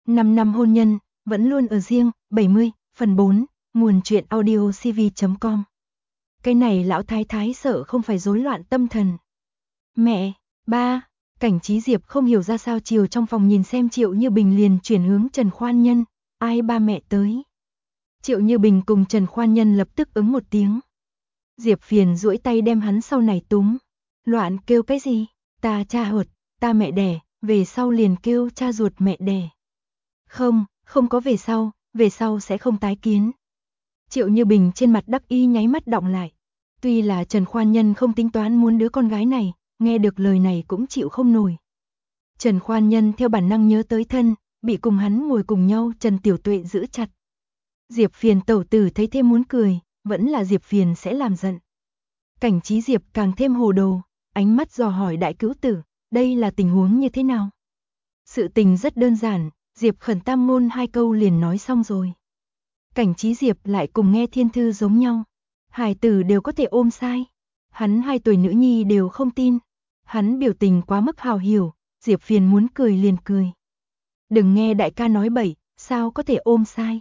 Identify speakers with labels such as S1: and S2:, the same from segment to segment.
S1: 5 năm hôn nhân, vẫn luôn ở riêng, 70, phần 4, nguồn truyện audio cv.com. Cái này lão thái thái sợ không phải rối loạn tâm thần. Mẹ, ba, Cảnh Trí Diệp không hiểu ra sao chiều trong phòng nhìn xem Triệu Như Bình liền chuyển hướng Trần Khoan Nhân, ai ba mẹ tới. Triệu Như Bình cùng Trần Khoan Nhân lập tức ứng một tiếng. Diệp Phiền duỗi tay đem hắn sau này túm. Loạn kêu cái gì? Ta cha ruột, ta mẹ đẻ, về sau liền kêu cha ruột mẹ đẻ. Không có về sau sẽ không tái kiến. Triệu Như Bình trên mặt đắc ý nháy mắt đọng lại. Tuy là Trần Khoan Nhân không tính toán muốn đứa con gái này, nghe được lời này cũng chịu không nổi. Trần Khoan Nhân theo bản năng nhớ tới thân, bị cùng hắn ngồi cùng nhau Trần Tiểu Tuệ giữ chặt. Diệp Phiền tẩu tử thấy thêm muốn cười, vẫn là Diệp Phiền sẽ làm giận. Cảnh Trí Diệp càng thêm hồ đồ, ánh mắt dò hỏi đại cứu tử, đây là tình huống như thế nào? Sự tình rất đơn giản, Diệp khẩn tam ngôn 2 câu liền nói xong rồi. Cảnh Trí Diệp lại cùng nghe thiên thư giống nhau. Hài tử đều có thể ôm sai. Hắn 2 tuổi nữ nhi đều không tin. Hắn biểu tình quá mức hào hiểu, Diệp Phiền muốn cười liền cười. Đừng nghe đại ca nói bậy, sao có thể ôm sai.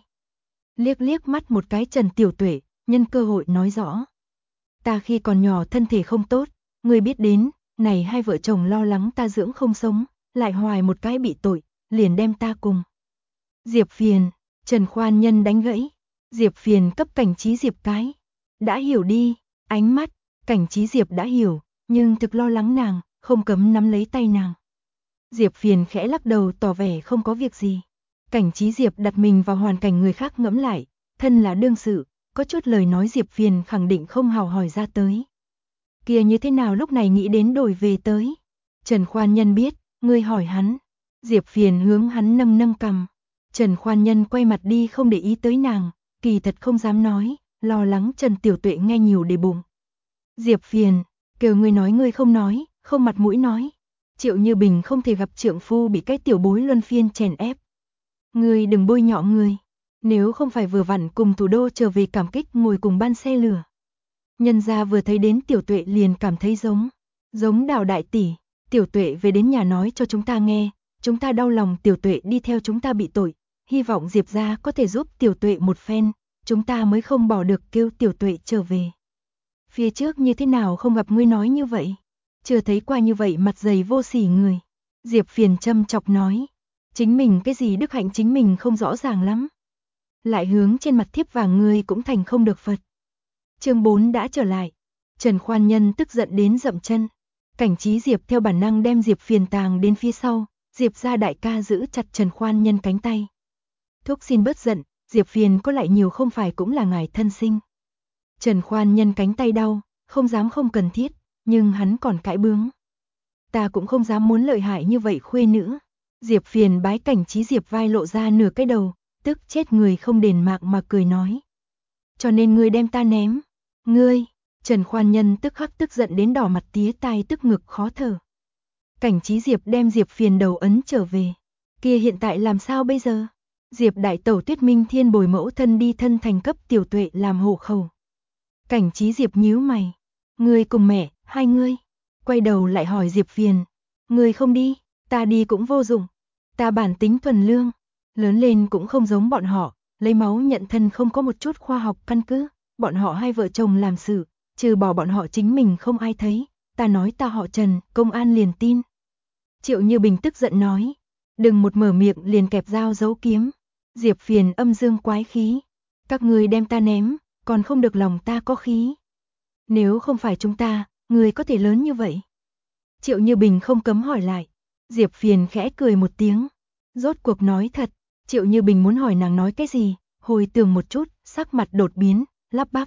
S1: Liếc mắt một cái Trần Tiểu Tuệ, nhân cơ hội nói rõ. Ta khi còn nhỏ thân thể không tốt, ngươi biết đến, này 2 vợ chồng lo lắng ta dưỡng không sống, lại hoài một cái bị tội, liền đem ta cùng. Diệp Phiền, Trần Khoan Nhân đánh gãy. Diệp Phiền cấp Cảnh Trí Diệp cái. Đã hiểu đi, ánh mắt, Cảnh Trí Diệp đã hiểu, nhưng thực lo lắng nàng, không cấm nắm lấy tay nàng. Diệp Phiền khẽ lắc đầu tỏ vẻ không có việc gì. Cảnh Trí Diệp đặt mình vào hoàn cảnh người khác ngẫm lại, thân là đương sự, có chút lời nói Diệp Phiền khẳng định không hào hỏi ra tới. Kia như thế nào lúc này nghĩ đến đổi về tới? Trần Khoan Nhân biết, ngươi hỏi hắn. Diệp Phiền hướng hắn nâng cằm. Trần Khoan Nhân quay mặt đi không để ý tới nàng, kỳ thật không dám nói, lo lắng Trần Tiểu Tuệ nghe nhiều để bụng. Diệp Phiền, kêu ngươi nói ngươi không nói, không mặt mũi nói. Triệu Như Bình không thể gặp trượng phu bị cái tiểu bối luân phiên chèn ép. Ngươi đừng bôi nhọ ngươi, nếu không phải vừa vặn cùng thủ đô trở về cảm kích ngồi cùng ban xe lửa. Nhân gia vừa thấy đến Tiểu Tuệ liền cảm thấy giống Đào đại tỷ, Tiểu Tuệ về đến nhà nói cho chúng ta nghe, chúng ta đau lòng Tiểu Tuệ đi theo chúng ta bị tội, hy vọng Diệp gia có thể giúp Tiểu Tuệ một phen, chúng ta mới không bỏ được kêu Tiểu Tuệ trở về. Phía trước như thế nào không gặp ngươi nói như vậy? Chưa thấy qua như vậy mặt dày vô sỉ người. Diệp Phiền châm chọc nói, chính mình cái gì đức hạnh chính mình không rõ ràng lắm. Lại hướng trên mặt thiếp vàng ngươi cũng thành không được Phật. Chương 4 đã trở lại. Trần Khoan Nhân tức giận đến dậm chân. Cảnh Trí Diệp theo bản năng đem Diệp Phiền tàng đến phía sau, Diệp gia đại ca giữ chặt Trần Khoan Nhân cánh tay. Thúc xin bớt giận, Diệp Phiền có lại nhiều không phải cũng là ngài thân sinh. Trần Khoan Nhân cánh tay đau, không dám không cần thiết, nhưng hắn còn cãi bướng. Ta cũng không dám muốn lợi hại như vậy khuê nữ. Diệp Phiền bái Cảnh Trí Diệp vai lộ ra nửa cái đầu, tức chết người không đền mạng mà cười nói. Cho nên ngươi đem ta ném. Ngươi, Trần Khoan Nhân tức khắc tức giận đến đỏ mặt tía tai tức ngực khó thở. Cảnh Trí Diệp đem Diệp Phiền đầu ấn trở về. Kia hiện tại làm sao bây giờ? Diệp đại tẩu Tuyết Minh Thiên bồi mẫu thân đi thân thành cấp Tiểu Tuệ làm hộ khẩu. Cảnh Trí Diệp nhíu mày. Ngươi cùng mẹ, hai ngươi. Quay đầu lại hỏi Diệp Phiền. Ngươi không đi, ta đi cũng vô dụng. Ta bản tính thuần lương, lớn lên cũng không giống bọn họ, lấy máu nhận thân không có một chút khoa học căn cứ. Bọn họ 2 vợ chồng làm sự, trừ bỏ bọn họ chính mình không ai thấy. Ta nói ta họ Trần, công an liền tin. Triệu Như Bình tức giận nói. Đừng một mở miệng liền kẹp dao giấu kiếm. Diệp Phiền âm dương quái khí. Các ngươi đem ta ném, còn không được lòng ta có khí. Nếu không phải chúng ta, người có thể lớn như vậy. Triệu Như Bình không cấm hỏi lại. Diệp Phiền khẽ cười một tiếng. Rốt cuộc nói thật, Triệu Như Bình muốn hỏi nàng nói cái gì, hồi tưởng một chút, sắc mặt đột biến, lắp bắp.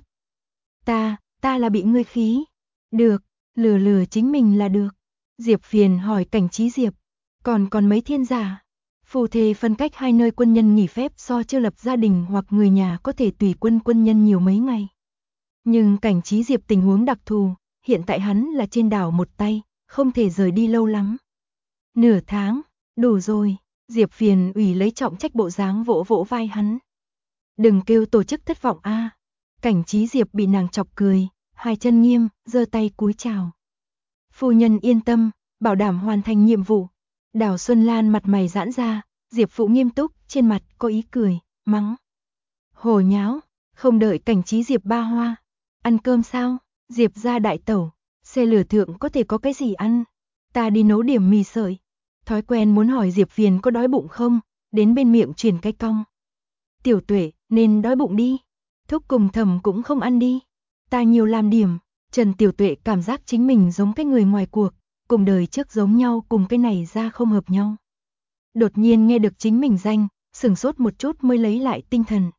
S1: Ta là bị ngươi khí. Được, lừa chính mình là được. Diệp Phiền hỏi Cảnh Trí Diệp. Còn mấy thiên giả? Phù thề phân cách 2 nơi quân nhân nghỉ phép so chưa lập gia đình hoặc người nhà có thể tùy quân nhân nhiều mấy ngày. Nhưng Cảnh Trí Diệp tình huống đặc thù, hiện tại hắn là trên đảo một tay, không thể rời đi lâu lắm. Nửa tháng, đủ rồi. Diệp Phiền ủy lấy trọng trách bộ dáng vỗ vai hắn. Đừng kêu tổ chức thất vọng a. Cảnh Trí Diệp bị nàng chọc cười, 2 chân nghiêm, giơ tay cúi chào. Phu nhân yên tâm, bảo đảm hoàn thành nhiệm vụ. Đào Xuân Lan mặt mày giãn ra, Diệp Phụ nghiêm túc, trên mặt có ý cười, mắng. Hồ nháo, không đợi Cảnh Trí Diệp ba hoa. Ăn cơm sao? Diệp ra đại tẩu, xe lửa thượng có thể có cái gì ăn? Ta đi nấu điểm mì sợi. Thói quen muốn hỏi Diệp Viền có đói bụng không, đến bên miệng truyền cái cong. Tiểu Tuệ, nên đói bụng đi. Thúc cùng Thẩm cũng không ăn đi. Ta nhiều làm điểm. Trần Tiểu Tuệ cảm giác chính mình giống cái người ngoài cuộc, cùng đời trước giống nhau, cùng cái này ra không hợp nhau. Đột nhiên nghe được chính mình danh, sửng sốt một chút mới lấy lại tinh thần.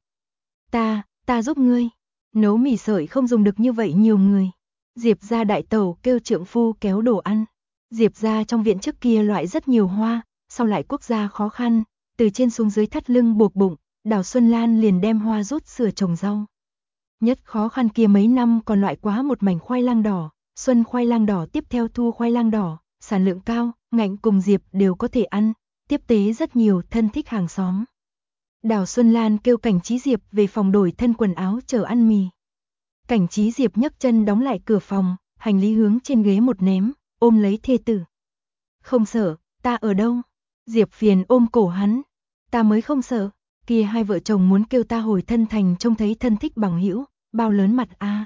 S1: Ta giúp ngươi. Nấu mì sợi không dùng được như vậy nhiều người. Diệp gia đại tẩu kêu trượng phu kéo đồ ăn. Diệp gia trong viện trước kia loại rất nhiều hoa, sau lại quốc gia khó khăn, từ trên xuống dưới thắt lưng buộc bụng, Đào Xuân Lan liền đem hoa rút sửa trồng rau. Nhất khó khăn kia mấy năm còn loại quá một mảnh khoai lang đỏ, xuân khoai lang đỏ tiếp theo thu khoai lang đỏ, sản lượng cao, Ngạnh cùng Diệp đều có thể ăn, tiếp tế rất nhiều thân thích hàng xóm. Đào Xuân Lan kêu Cảnh Trí Diệp về phòng đổi thân quần áo chờ ăn mì. Cảnh Trí Diệp nhấc chân đóng lại cửa phòng, hành lý hướng trên ghế một ném, ôm lấy thê tử. Không sợ, ta ở đâu? Diệp Viền ôm cổ hắn. Ta mới không sợ, kia hai vợ chồng muốn kêu ta hồi thân thành trông thấy thân thích bằng hữu, bao lớn mặt a.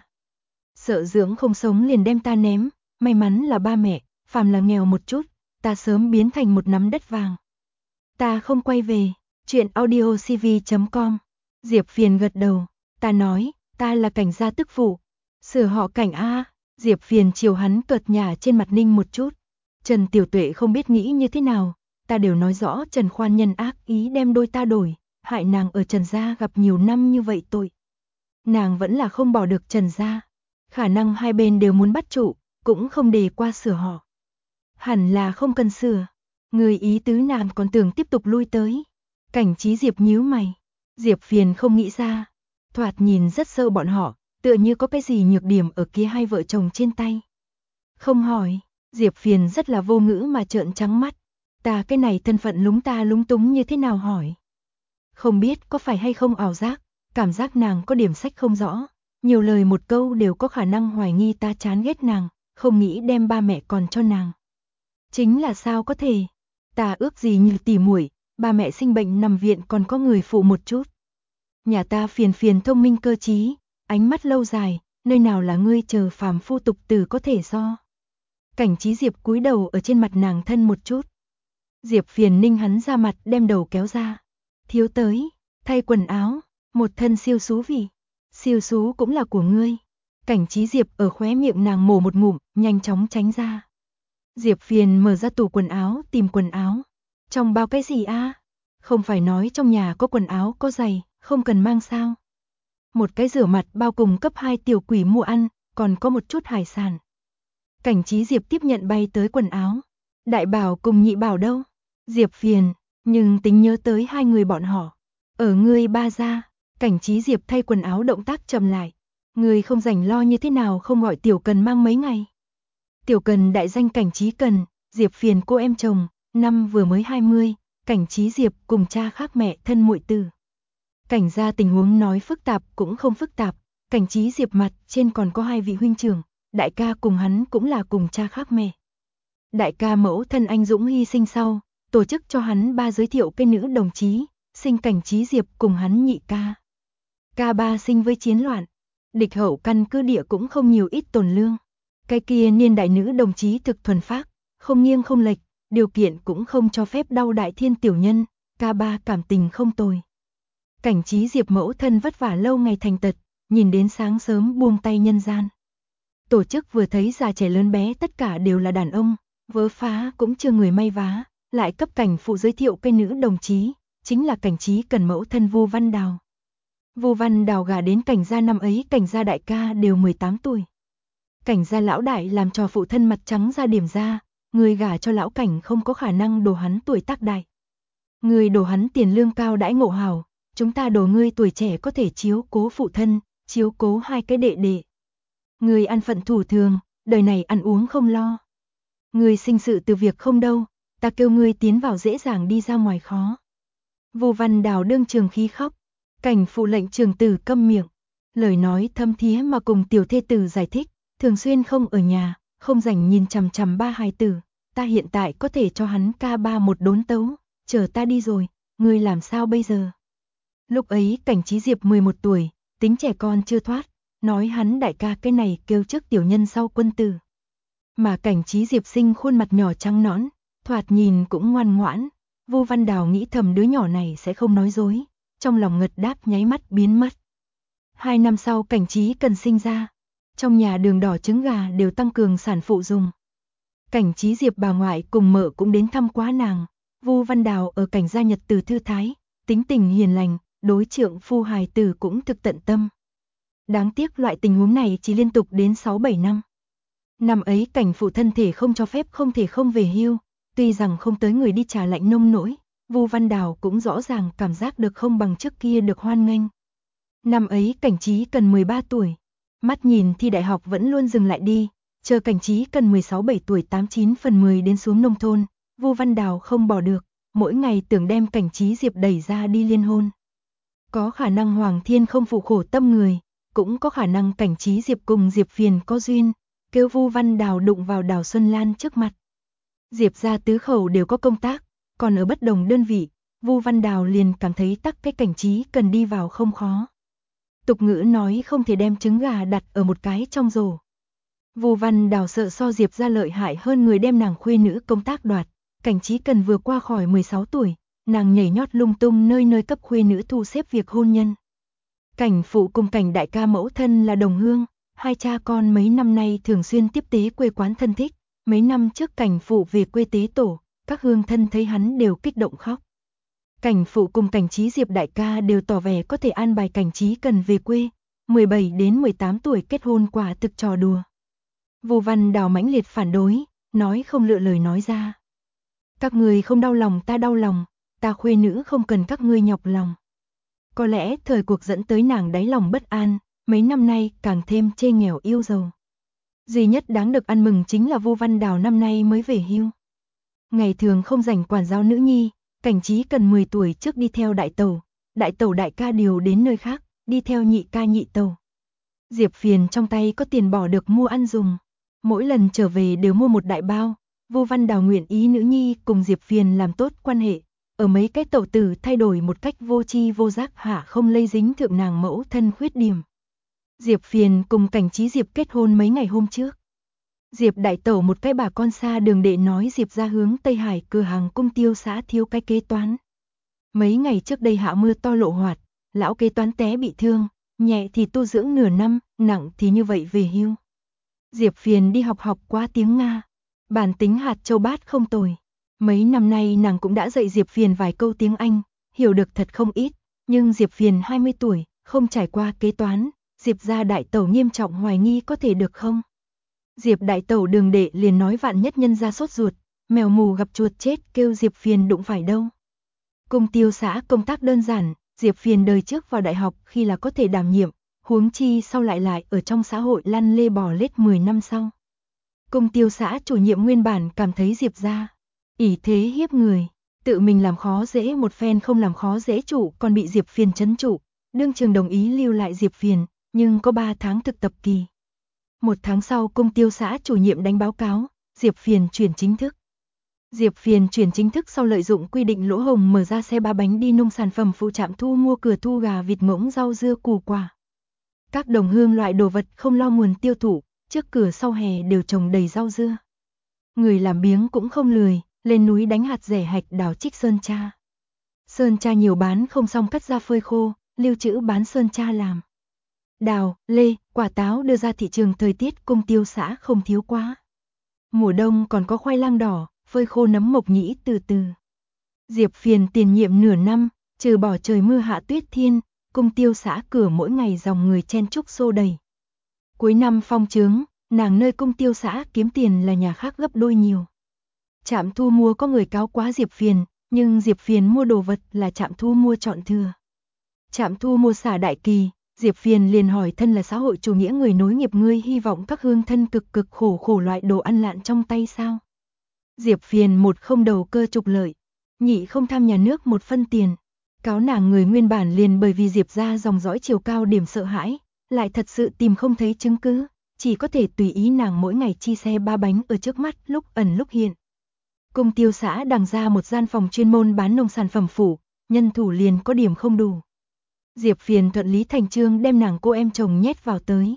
S1: Sợ dưỡng không sống liền đem ta ném, may mắn là ba mẹ, phàm là nghèo một chút, ta sớm biến thành một nắm đất vàng. Ta không quay về. Chuyện audiocv.com. Diệp Viền gật đầu, ta nói, ta là Cảnh gia tức phụ, sửa họ Cảnh a. Diệp Viền chiều hắn cợt nhả trên mặt ninh một chút. Trần Tiểu Tuệ không biết nghĩ như thế nào, ta đều nói rõ Trần Khoan nhân ác ý đem đôi ta đổi, hại nàng ở Trần gia gặp nhiều năm như vậy tội. Nàng vẫn là không bỏ được Trần gia, khả năng hai bên đều muốn bắt trụ, cũng không đề qua sửa họ. Hẳn là không cần sửa, người ý tứ nàng còn tưởng tiếp tục lui tới. Cảnh Trí Diệp nhíu mày, Diệp Viền không nghĩ ra, thoạt nhìn rất sâu bọn họ, tựa như có cái gì nhược điểm ở kia hai vợ chồng trên tay. Không hỏi, Diệp Viền rất là vô ngữ mà trợn trắng mắt, ta cái này thân phận lúng ta lúng túng như thế nào hỏi. Không biết có phải hay không ảo giác, cảm giác nàng có điểm sách không rõ, nhiều lời một câu đều có khả năng hoài nghi ta chán ghét nàng, không nghĩ đem ba mẹ còn cho nàng. Chính là sao có thể, ta ước gì như tỉ muội, ba mẹ sinh bệnh nằm viện còn có người phụ một chút. Nhà ta Phiền thông minh cơ trí, ánh mắt lâu dài, nơi nào là ngươi chờ phàm phu tục tử có thể so. Cảnh Trí Diệp cúi đầu ở trên mặt nàng thân một chút. Diệp Viền ninh hắn ra mặt đem đầu kéo ra. Thiếu tới, thay quần áo, một thân siêu xú vị. Siêu xú cũng là của ngươi. Cảnh Trí Diệp ở khóe miệng nàng mổ một ngụm, nhanh chóng tránh ra. Diệp Viền mở ra tủ quần áo tìm quần áo. Trong bao cái gì a? Không phải nói trong nhà có quần áo có giày, không cần mang sao? Một cái rửa mặt bao cùng cấp 2 tiểu quỷ mua ăn, còn có một chút hải sản. Cảnh Trí Diệp tiếp nhận bay tới quần áo. Đại bảo cùng nhị bảo đâu? Diệp Viền, nhưng tính nhớ tới hai người bọn họ. Ở ngươi ba gia. Cảnh Trí Diệp thay quần áo động tác chậm lại. Ngươi không rảnh lo như thế nào không gọi Tiểu Cần mang mấy ngày. Tiểu Cần đại danh Cảnh Trí Cần, Diệp Viền cô em chồng, năm vừa mới 20, Cảnh Trí Diệp cùng cha khác mẹ thân muội tử. Cảnh gia tình huống nói phức tạp cũng không phức tạp, Cảnh Trí Diệp mặt trên còn có hai vị huynh trưởng, đại ca cùng hắn cũng là cùng cha khác mẹ. Đại ca mẫu thân anh dũng hy sinh sau, tổ chức cho hắn ba giới thiệu cái nữ đồng chí, sinh Cảnh Trí Diệp cùng hắn nhị ca. Ca ba sinh với chiến loạn, địch hậu căn cứ địa cũng không nhiều ít tồn lương. Cái kia niên đại nữ đồng chí thực thuần phác, không nghiêng không lệch, điều kiện cũng không cho phép đau đại thiên tiểu nhân, ca ba cảm tình không tồi. Cảnh Trí Diệp mẫu thân vất vả lâu ngày thành tật, nhìn đến sáng sớm buông tay nhân gian. Tổ chức vừa thấy già trẻ lớn bé tất cả đều là đàn ông, vớ phá cũng chưa người may vá, lại cấp cảnh phụ giới thiệu cái nữ đồng chí, chính là Cảnh Trí Cần mẫu thân Vu Văn Đào. Vu Văn Đào gả đến Cảnh gia năm ấy Cảnh gia đại ca đều 18 tuổi. Cảnh gia lão đại làm cho phụ thân mặt trắng ra điểm ra, người gả cho lão Cảnh không có khả năng đổ hắn tuổi tác đại. Người đổ hắn tiền lương cao đãi ngộ hào, chúng ta đổ ngươi tuổi trẻ có thể chiếu cố phụ thân, chiếu cố hai cái đệ đệ. Người ăn phận thủ thường, đời này ăn uống không lo. Người sinh sự từ việc không đâu, ta kêu ngươi tiến vào dễ dàng đi ra ngoài khó. Vu Văn Đào đương trường khí khóc, Cảnh phụ lệnh trường tử câm miệng, lời nói thâm thía mà cùng tiểu thê tử giải thích, thường xuyên không ở nhà, không rảnh nhìn chằm chằm ba hài tử, ta hiện tại có thể cho hắn ca ba một đốn tấu, chờ ta đi rồi, ngươi làm sao bây giờ? Lúc ấy Cảnh Trí Diệp 11 tuổi, tính trẻ con chưa thoát, nói hắn đại ca cái này kêu trước tiểu nhân sau quân tử. Mà Cảnh Trí Diệp sinh khuôn mặt nhỏ trắng nõn, thoạt nhìn cũng ngoan ngoãn, Vu Văn Đào nghĩ thầm đứa nhỏ này sẽ không nói dối, trong lòng ngật đáp nháy mắt biến mất. 2 năm sau Cảnh Trí cần sinh ra, trong nhà đường đỏ trứng gà đều tăng cường sản phụ dùng. Cảnh Trí Diệp bà ngoại cùng mợ cũng đến thăm quá nàng, Vu Văn Đào ở Cảnh gia nhật từ thư thái, tính tình hiền lành, đối trượng phu hài tử cũng thực tận tâm. Đáng tiếc loại tình huống này chỉ liên tục đến 6-7 năm. Năm ấy Cảnh phụ thân thể không cho phép không thể không về hưu, tuy rằng không tới người đi trà lạnh nông nỗi, Vu Văn Đào cũng rõ ràng cảm giác được không bằng trước kia được hoan nghênh. Năm ấy Cảnh Trí cần 13 tuổi, mắt nhìn thi đại học vẫn luôn dừng lại đi, chờ Cảnh Trí cần 16-17 tuổi 89/10 đến xuống nông thôn, Vu Văn Đào không bỏ được, mỗi ngày tưởng đem Cảnh Trí Diệp đẩy ra đi liên hôn. Có khả năng Hoàng Thiên không phụ khổ tâm người, cũng có khả năng Cảnh Trí Diệp cùng Diệp Phiền có duyên, kêu Vu Văn Đào đụng vào Đào Xuân Lan trước mặt. Diệp gia tứ khẩu đều có công tác, còn ở bất đồng đơn vị, Vu Văn Đào liền cảm thấy tắc cái Cảnh Trí cần đi vào không khó. Tục ngữ nói không thể đem trứng gà đặt ở một cái trong rổ. Vu Văn Đào sợ so Diệp gia lợi hại hơn người đem nàng khuê nữ công tác đoạt, Cảnh Trí cần vừa qua khỏi 16 tuổi, nàng nhảy nhót lung tung nơi nơi cấp khuê nữ thu xếp việc hôn nhân. Cảnh phụ cùng Cảnh đại ca mẫu thân là đồng hương, hai cha con mấy năm nay thường xuyên tiếp tế quê quán thân thích, mấy năm trước Cảnh phụ về quê tế tổ, các hương thân thấy hắn đều kích động khóc. Cảnh phụ cùng Cảnh Trí Diệp đại ca đều tỏ vẻ có thể an bài Cảnh Trí cần về quê, 17 đến 18 tuổi kết hôn quả thực trò đùa. Vu Văn Đào mãnh liệt phản đối, nói không lựa lời nói ra. Các người không đau lòng ta đau lòng, ta khuê nữ không cần các ngươi nhọc lòng. Có lẽ thời cuộc dẫn tới nàng đáy lòng bất an, mấy năm nay càng thêm chê nghèo yêu giàu. Duy nhất đáng được ăn mừng chính là Vu Văn Đào năm nay mới về hưu. Ngày thường không rảnh quản giáo nữ nhi, Cảnh Trí cần 10 tuổi trước đi theo đại tẩu đại ca điều đến nơi khác, đi theo nhị ca nhị tẩu. Diệp Phiền trong tay có tiền bỏ được mua ăn dùng, mỗi lần trở về đều mua một đại bao. Vu Văn Đào nguyện ý nữ nhi cùng Diệp Phiền làm tốt quan hệ, ở mấy cái tẩu tử thay đổi một cách vô tri vô giác hạ không lây dính thượng nàng mẫu thân khuyết điểm. Diệp Phiền cùng Cảnh Trí Diệp kết hôn mấy ngày hôm trước. Diệp đại tẩu một cái bà con xa đường đệ nói Diệp ra hướng Tây Hải cửa hàng Cung Tiêu xã thiếu cái kế toán. Mấy ngày trước đây hạ mưa to lộ hoạt, lão kế toán té bị thương, nhẹ thì tu dưỡng nửa năm, nặng thì như vậy về hưu. Diệp Phiền đi học qua tiếng Nga, bản tính hạt châu bát không tồi. Mấy năm nay nàng cũng đã dạy Diệp Phiền vài câu tiếng Anh, hiểu được thật không ít, nhưng Diệp Phiền 20 tuổi, không trải qua kế toán, Diệp gia đại tẩu nghiêm trọng hoài nghi có thể được không? Diệp đại tẩu đường đệ liền nói vạn nhất nhân ra sốt ruột, mèo mù gặp chuột chết kêu Diệp Phiền đụng phải đâu. Cung Tiêu xã công tác đơn giản, Diệp Phiền đời trước vào đại học khi là có thể đảm nhiệm, huống chi sau lại ở trong xã hội lăn lê bò lết 10 năm sau. Cung Tiêu xã chủ nhiệm nguyên bản cảm thấy Diệp gia ỷ thế hiếp người, tự mình làm khó dễ một phen không làm khó dễ chủ còn bị Diệp Phiền trấn trụ, đương trường đồng ý lưu lại Diệp Phiền, nhưng có 3 tháng thực tập kỳ. 1 tháng sau Cung Tiêu xã chủ nhiệm đánh báo cáo, Diệp Phiền chuyển chính thức. Diệp Phiền chuyển chính thức sau lợi dụng quy định lỗ hổng mở ra xe 3 bánh đi nông sản phẩm phụ trạm thu mua cửa thu gà vịt ngỗng rau dưa củ quả. Các đồng hương loại đồ vật không lo nguồn tiêu thụ, trước cửa sau hè đều trồng đầy rau dưa. Người làm biếng cũng không lười, lên núi đánh hạt rẻ hạch đào trích sơn tra. Sơn tra nhiều bán không xong cắt ra phơi khô, lưu trữ bán sơn tra làm. Đào, lê, quả táo đưa ra thị trường thời tiết Cung Tiêu xã không thiếu quá. Mùa đông còn có khoai lang đỏ, phơi khô nấm mộc nhĩ từ từ. Diệp Phiền tiền nhiệm nửa năm, trừ bỏ trời mưa hạ tuyết thiên, Cung Tiêu xã cửa mỗi ngày dòng người chen chúc xô đầy. Cuối năm phong trướng, nàng nơi Cung Tiêu xã kiếm tiền là nhà khác gấp đôi nhiều. Trạm thu mua có người cáo quá Diệp Phiền, nhưng Diệp Phiền mua đồ vật là trạm thu mua chọn thừa. Trạm thu mua xả đại kỳ, Diệp Phiền liền hỏi thân là xã hội chủ nghĩa người nối nghiệp ngươi hy vọng các hương thân cực khổ loại đồ ăn lạn trong tay sao? Diệp Phiền một không đầu cơ trục lợi, nhị không tham nhà nước một phân tiền. Cáo nàng người nguyên bản liền bởi vì Diệp gia dòng dõi chiều cao điểm sợ hãi, lại thật sự tìm không thấy chứng cứ, chỉ có thể tùy ý nàng mỗi ngày chi xe 3 bánh ở trước mắt lúc ẩn lúc hiện. Cung tiêu xã đằng ra một gian phòng chuyên môn bán nông sản phẩm phủ, nhân thủ liền có điểm không đủ. Diệp Phiền thuận lý thành chương đem nàng cô em chồng nhét vào tới.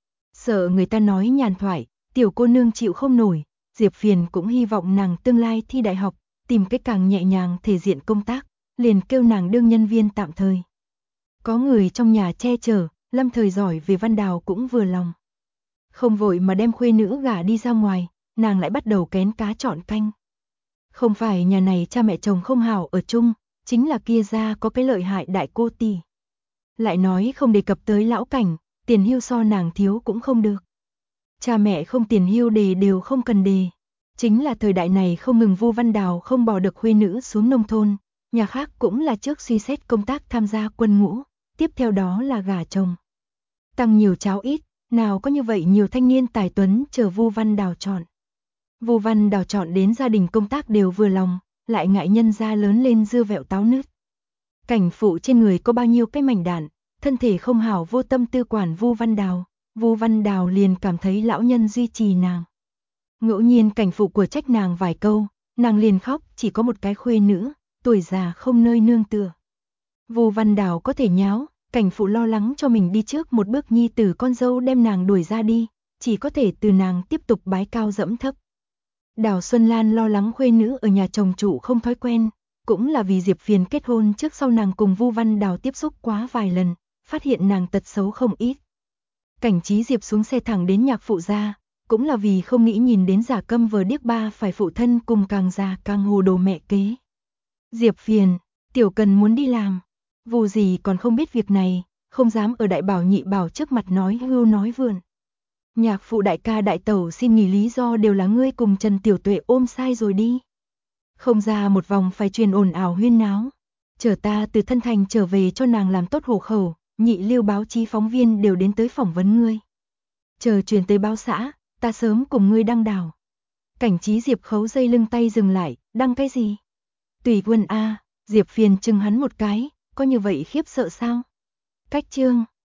S1: Sợ người ta nói nhàn thoại, tiểu cô nương chịu không nổi, Diệp Phiền cũng hy vọng nàng tương lai thi đại học, tìm cách càng nhẹ nhàng thể diện công tác, liền kêu nàng đương nhân viên tạm thời. Có người trong nhà che chở, lâm thời giỏi về văn đào cũng vừa lòng. Không vội mà đem khuê nữ gả đi ra ngoài, nàng lại bắt đầu kén cá chọn canh. Không phải nhà này cha mẹ chồng không hảo ở chung, chính là kia ra có cái lợi hại đại cô tỷ. Lại nói không đề cập tới lão cảnh, tiền hưu so nàng thiếu cũng không được. Cha mẹ không tiền hưu đề đều không cần đề. Chính là thời đại này không ngừng Vu Văn Đào không bỏ được khuê nữ xuống nông thôn, nhà khác cũng là trước suy xét công tác tham gia quân ngũ, tiếp theo đó là gả chồng. Tăng nhiều cháo ít, nào có như vậy nhiều thanh niên tài tuấn chờ Vu Văn Đào chọn. Vu Văn Đào chọn đến gia đình công tác đều vừa lòng, lại ngại nhân gia lớn lên dưa vẹo táo nứt. Cảnh phụ trên người có bao nhiêu cái mảnh đạn, thân thể không hảo vô tâm tư quản Vu Văn Đào liền cảm thấy lão nhân duy trì nàng. Ngẫu nhiên cảnh phụ của trách nàng vài câu, nàng liền khóc, chỉ có một cái khuê nữ, tuổi già không nơi nương tựa. Vu Văn Đào có thể nháo, cảnh phụ lo lắng cho mình đi trước một bước nhi tử con dâu đem nàng đuổi ra đi, chỉ có thể từ nàng tiếp tục bái cao dẫm thấp. Đào Xuân Lan lo lắng khuê nữ ở nhà chồng chủ không thói quen, cũng là vì Diệp Phiền kết hôn trước sau nàng cùng Vu Văn Đào tiếp xúc quá vài lần, phát hiện nàng tật xấu không ít. Cảnh Trí Diệp xuống xe thẳng đến nhạc phụ gia, cũng là vì không nghĩ nhìn đến giả câm vờ điếc ba phải phụ thân cùng càng già càng hồ đồ mẹ kế. Diệp Phiền, tiểu cần muốn đi làm, Vu gì còn không biết việc này, không dám ở đại bảo nhị bảo trước mặt nói hưu nói vượn. Nhạc phụ đại ca đại tẩu xin nghỉ lý do đều là ngươi cùng Trần Tiểu Tuệ ôm sai rồi đi. Không ra một vòng phải truyền ồn ào huyên náo. Chờ ta từ thân thành trở về cho nàng làm tốt hộ khẩu, nhị lưu báo chí phóng viên đều đến tới phỏng vấn ngươi. Chờ truyền tới báo xã, ta sớm cùng ngươi đăng đảo. Cảnh Trí Diệp khấu dây lưng tay dừng lại, đăng cái gì? Tùy quân A, Diệp Phiền chừng hắn một cái, có như vậy khiếp sợ sao? Cách chương